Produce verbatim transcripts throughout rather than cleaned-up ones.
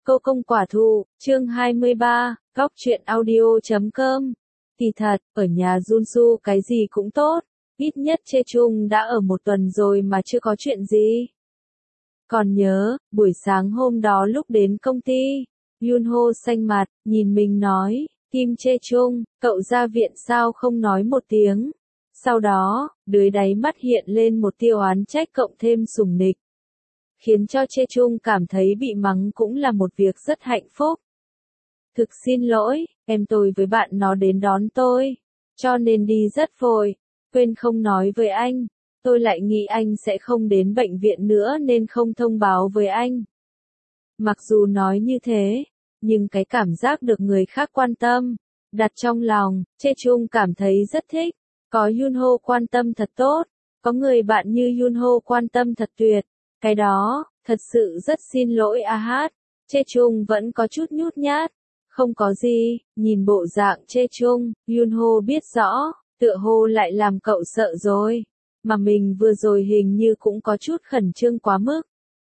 Cô công quả thù, chương hai mươi ba, góc truyện audio chấm com. Thì thật, ở nhà Junsu cái gì cũng tốt, ít nhất Chê Chung đã ở một tuần rồi mà chưa có chuyện gì. Còn nhớ, buổi sáng hôm đó lúc đến công ty, Yunho xanh mặt, nhìn mình nói, Kim Chê Chung, cậu ra viện sao không nói một tiếng. Sau đó, dưới đáy mắt hiện lên một tia oán trách cộng thêm sủng nịch. Khiến cho Chê Chung cảm thấy bị mắng cũng là một việc rất hạnh phúc. Thực xin lỗi, em tôi với bạn nó đến đón tôi, cho nên đi rất vội, quên không nói với anh. Tôi lại nghĩ anh sẽ không đến bệnh viện nữa nên không thông báo với anh. Mặc dù nói như thế, nhưng cái cảm giác được người khác quan tâm, đặt trong lòng, Chê Chung cảm thấy rất thích. Có Yunho quan tâm thật tốt, có người bạn như Yunho quan tâm thật tuyệt. Cái đó, thật sự rất xin lỗi a hát. Chê Chung vẫn có chút nhút nhát. Không có gì, nhìn bộ dạng Chê Chung, Yunho biết rõ, tựa hồ lại làm cậu sợ rồi. Mà mình vừa rồi hình như cũng có chút khẩn trương quá mức.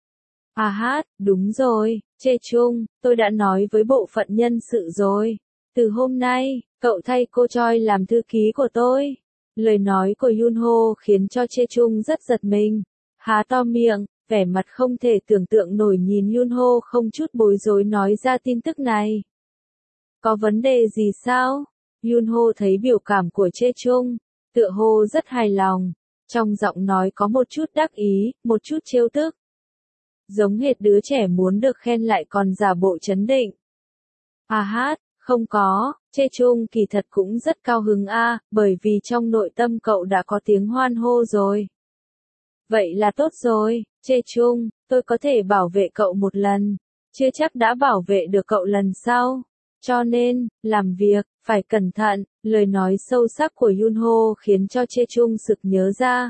A hát, đúng rồi, Chê Chung, tôi đã nói với bộ phận nhân sự rồi. Từ hôm nay, cậu thay cô Choi làm thư ký của tôi. Lời nói của Yunho khiến cho Chê Chung rất giật mình. Há to miệng, vẻ mặt không thể tưởng tượng nổi nhìn Yunho không chút bối rối nói ra tin tức này. Có vấn đề gì sao? Yunho thấy biểu cảm của Chê Chung, tựa hồ rất hài lòng. Trong giọng nói có một chút đắc ý, một chút trêu tức. Giống hệt đứa trẻ muốn được khen lại còn giả bộ trấn định. A hát, không có, Chê Chung kỳ thật cũng rất cao hứng a, bởi vì trong nội tâm cậu đã có tiếng hoan hô rồi. Vậy là tốt rồi, Chê Chung, tôi có thể bảo vệ cậu một lần, chưa chắc đã bảo vệ được cậu lần sau. Cho nên, làm việc, phải cẩn thận, lời nói sâu sắc của Yunho khiến cho Chê Chung sực nhớ ra.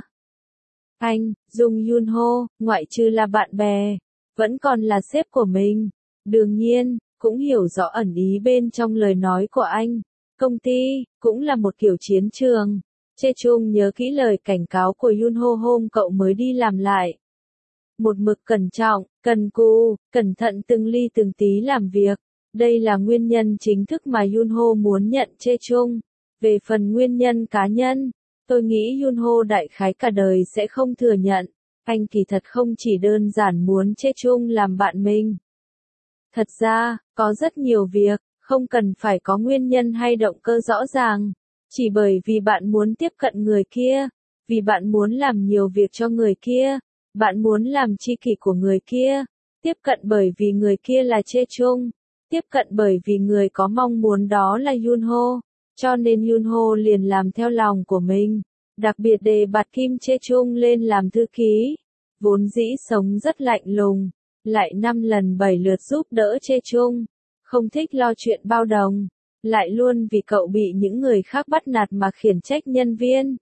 Anh, Dung Yunho, ngoại trừ là bạn bè, vẫn còn là sếp của mình. Đương nhiên, cũng hiểu rõ ẩn ý bên trong lời nói của anh. Công ty, cũng là một kiểu chiến trường. Chê Chung nhớ kỹ lời cảnh cáo của Yunho hôm cậu mới đi làm lại. Một mực cẩn trọng, cần cù, cẩn thận từng ly từng tí làm việc. Đây là nguyên nhân chính thức mà Yunho muốn nhận Chê Chung. Về phần nguyên nhân cá nhân, tôi nghĩ Yunho đại khái cả đời sẽ không thừa nhận. Anh kỳ thật không chỉ đơn giản muốn Chê Chung làm bạn mình. Thật ra, có rất nhiều việc, không cần phải có nguyên nhân hay động cơ rõ ràng. Chỉ bởi vì bạn muốn tiếp cận người kia, vì bạn muốn làm nhiều việc cho người kia, bạn muốn làm tri kỷ của người kia, tiếp cận bởi vì người kia là Chê Chung, tiếp cận bởi vì người có mong muốn đó là Yunho, cho nên Yunho liền làm theo lòng của mình, đặc biệt đề bạt Kim Chê Chung lên làm thư ký, vốn dĩ sống rất lạnh lùng, lại năm lần bảy lượt giúp đỡ Chê Chung, không thích lo chuyện bao đồng. Lại luôn vì cậu bị những người khác bắt nạt mà khiển trách nhân viên.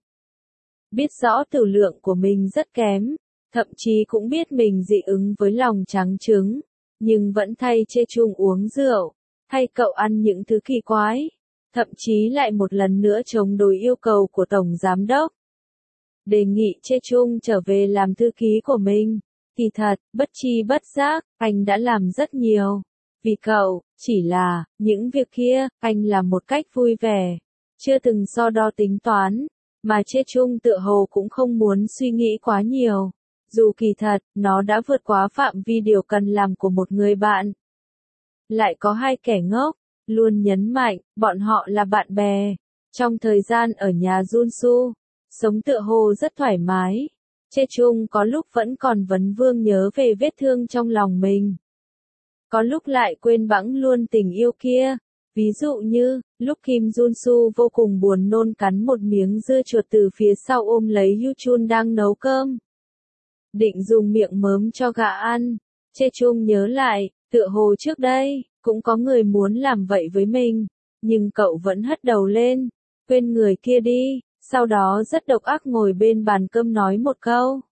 Biết rõ tử lượng của mình rất kém, thậm chí cũng biết mình dị ứng với lòng trắng trứng, nhưng vẫn thay Chê Chung uống rượu, thay cậu ăn những thứ kỳ quái, thậm chí lại một lần nữa chống đối yêu cầu của Tổng Giám Đốc. Đề nghị Chê Chung trở về làm thư ký của mình, kỳ thật, bất chi bất giác, anh đã làm rất nhiều. Vì cậu, chỉ là, những việc kia, anh làm một cách vui vẻ, chưa từng so đo tính toán, mà Chê Chung tựa hồ cũng không muốn suy nghĩ quá nhiều, dù kỳ thật, nó đã vượt quá phạm vi điều cần làm của một người bạn. Lại có hai kẻ ngốc, luôn nhấn mạnh, bọn họ là bạn bè, trong thời gian ở nhà Junsu, sống tựa hồ rất thoải mái, Chê Chung có lúc vẫn còn vấn vương nhớ về vết thương trong lòng mình. Có lúc lại quên bẵng luôn tình yêu kia. Ví dụ như, lúc Kim Junsu vô cùng buồn nôn cắn một miếng dưa chuột từ phía sau ôm lấy Yuchun đang nấu cơm. Định dùng miệng mớm cho gà ăn. Chê Chung nhớ lại, tựa hồ trước đây, cũng có người muốn làm vậy với mình. Nhưng cậu vẫn hất đầu lên, quên người kia đi, sau đó rất độc ác ngồi bên bàn cơm nói một câu.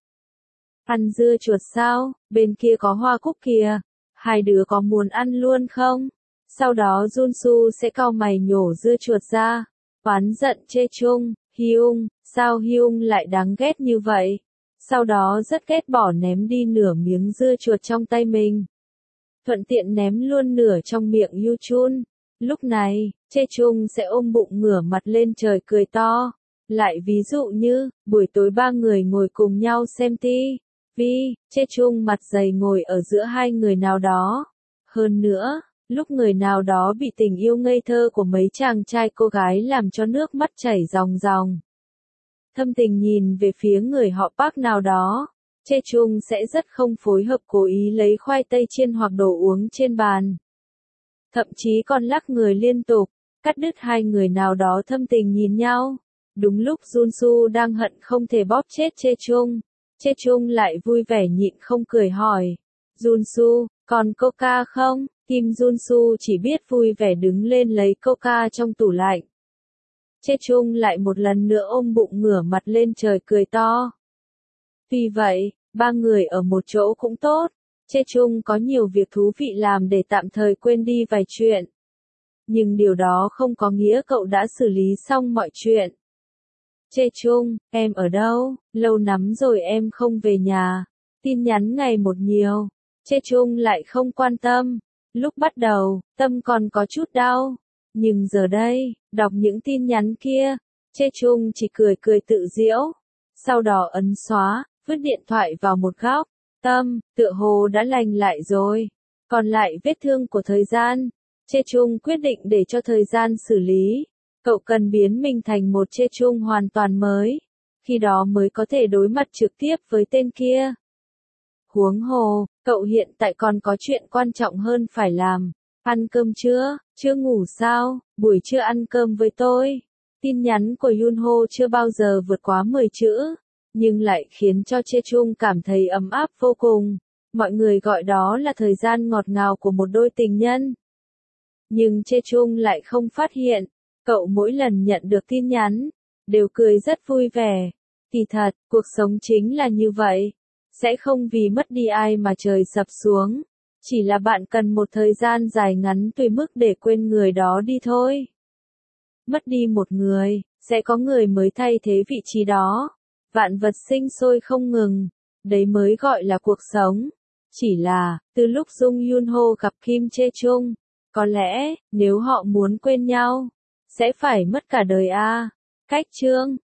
Ăn dưa chuột sao, bên kia có hoa cúc kìa. Hai đứa có muốn ăn luôn không? Sau đó Junsu sẽ cau mày nhổ dưa chuột ra. Oán giận Chê Chung, Hyung, sao Hyung lại đáng ghét như vậy? Sau đó rất ghét bỏ ném đi nửa miếng dưa chuột trong tay mình. thuận tiện ném luôn nửa trong miệng Yu Chun. Lúc này, Chê Chung sẽ ôm bụng ngửa mặt lên trời cười to. Lại ví dụ như, buổi tối ba người ngồi cùng nhau xem ti-vi, Chê Chung mặt dày ngồi ở giữa hai người nào đó. Hơn nữa, lúc người nào đó bị tình yêu ngây thơ của mấy chàng trai cô gái làm cho nước mắt chảy ròng ròng, thâm tình nhìn về phía người họ Park nào đó, Chê Chung sẽ rất không phối hợp cố ý lấy khoai tây chiên hoặc đồ uống trên bàn. Thậm chí còn lắc người liên tục, cắt đứt hai người nào đó thâm tình nhìn nhau. Đúng lúc Junsu đang hận không thể bóp chết Chê Chung, Chê Chung lại vui vẻ nhịn không cười hỏi. Junsu, còn coca không? Kim Junsu chỉ biết vui vẻ đứng lên lấy coca trong tủ lạnh. Chê Chung lại một lần nữa ôm bụng ngửa mặt lên trời cười to. Vì vậy, ba người ở một chỗ cũng tốt. Chê Chung có nhiều việc thú vị làm để tạm thời quên đi vài chuyện. Nhưng điều đó không có nghĩa cậu đã xử lý xong mọi chuyện. Chê Chung, em ở đâu? Lâu lắm rồi em không về nhà. Tin nhắn ngày một nhiều. Chê Chung lại không quan tâm. Lúc bắt đầu, tâm còn có chút đau. Nhưng giờ đây, đọc những tin nhắn kia, Chê Chung chỉ cười cười tự giễu. Sau đó ấn xóa, vứt điện thoại vào một góc. Tâm, tựa hồ đã lành lại rồi. Còn lại vết thương của thời gian. Chê Chung quyết định để cho thời gian xử lý. Cậu cần biến mình thành một Chê Chung hoàn toàn mới. Khi đó mới có thể đối mặt trực tiếp với tên kia. Huống hồ, cậu hiện tại còn có chuyện quan trọng hơn phải làm. Ăn cơm chưa? Chưa ngủ sao? Buổi trưa ăn cơm với tôi. Tin nhắn của Yunho chưa bao giờ vượt quá mười chữ. Nhưng lại khiến cho Chê Chung cảm thấy ấm áp vô cùng. Mọi người gọi đó là thời gian ngọt ngào của một đôi tình nhân. Nhưng Chê Chung lại không phát hiện. Cậu mỗi lần nhận được tin nhắn, đều cười rất vui vẻ. Kỳ thật, cuộc sống chính là như vậy. Sẽ không vì mất đi ai mà trời sập xuống. Chỉ là bạn cần một thời gian dài ngắn tùy mức để quên người đó đi thôi. Mất đi một người, sẽ có người mới thay thế vị trí đó. Vạn vật sinh sôi không ngừng. Đấy mới gọi là cuộc sống. Chỉ là, từ lúc Jung Yunho gặp Kim Chê Chung, có lẽ, nếu họ muốn quên nhau, sẽ phải mất cả đời a. Cách chương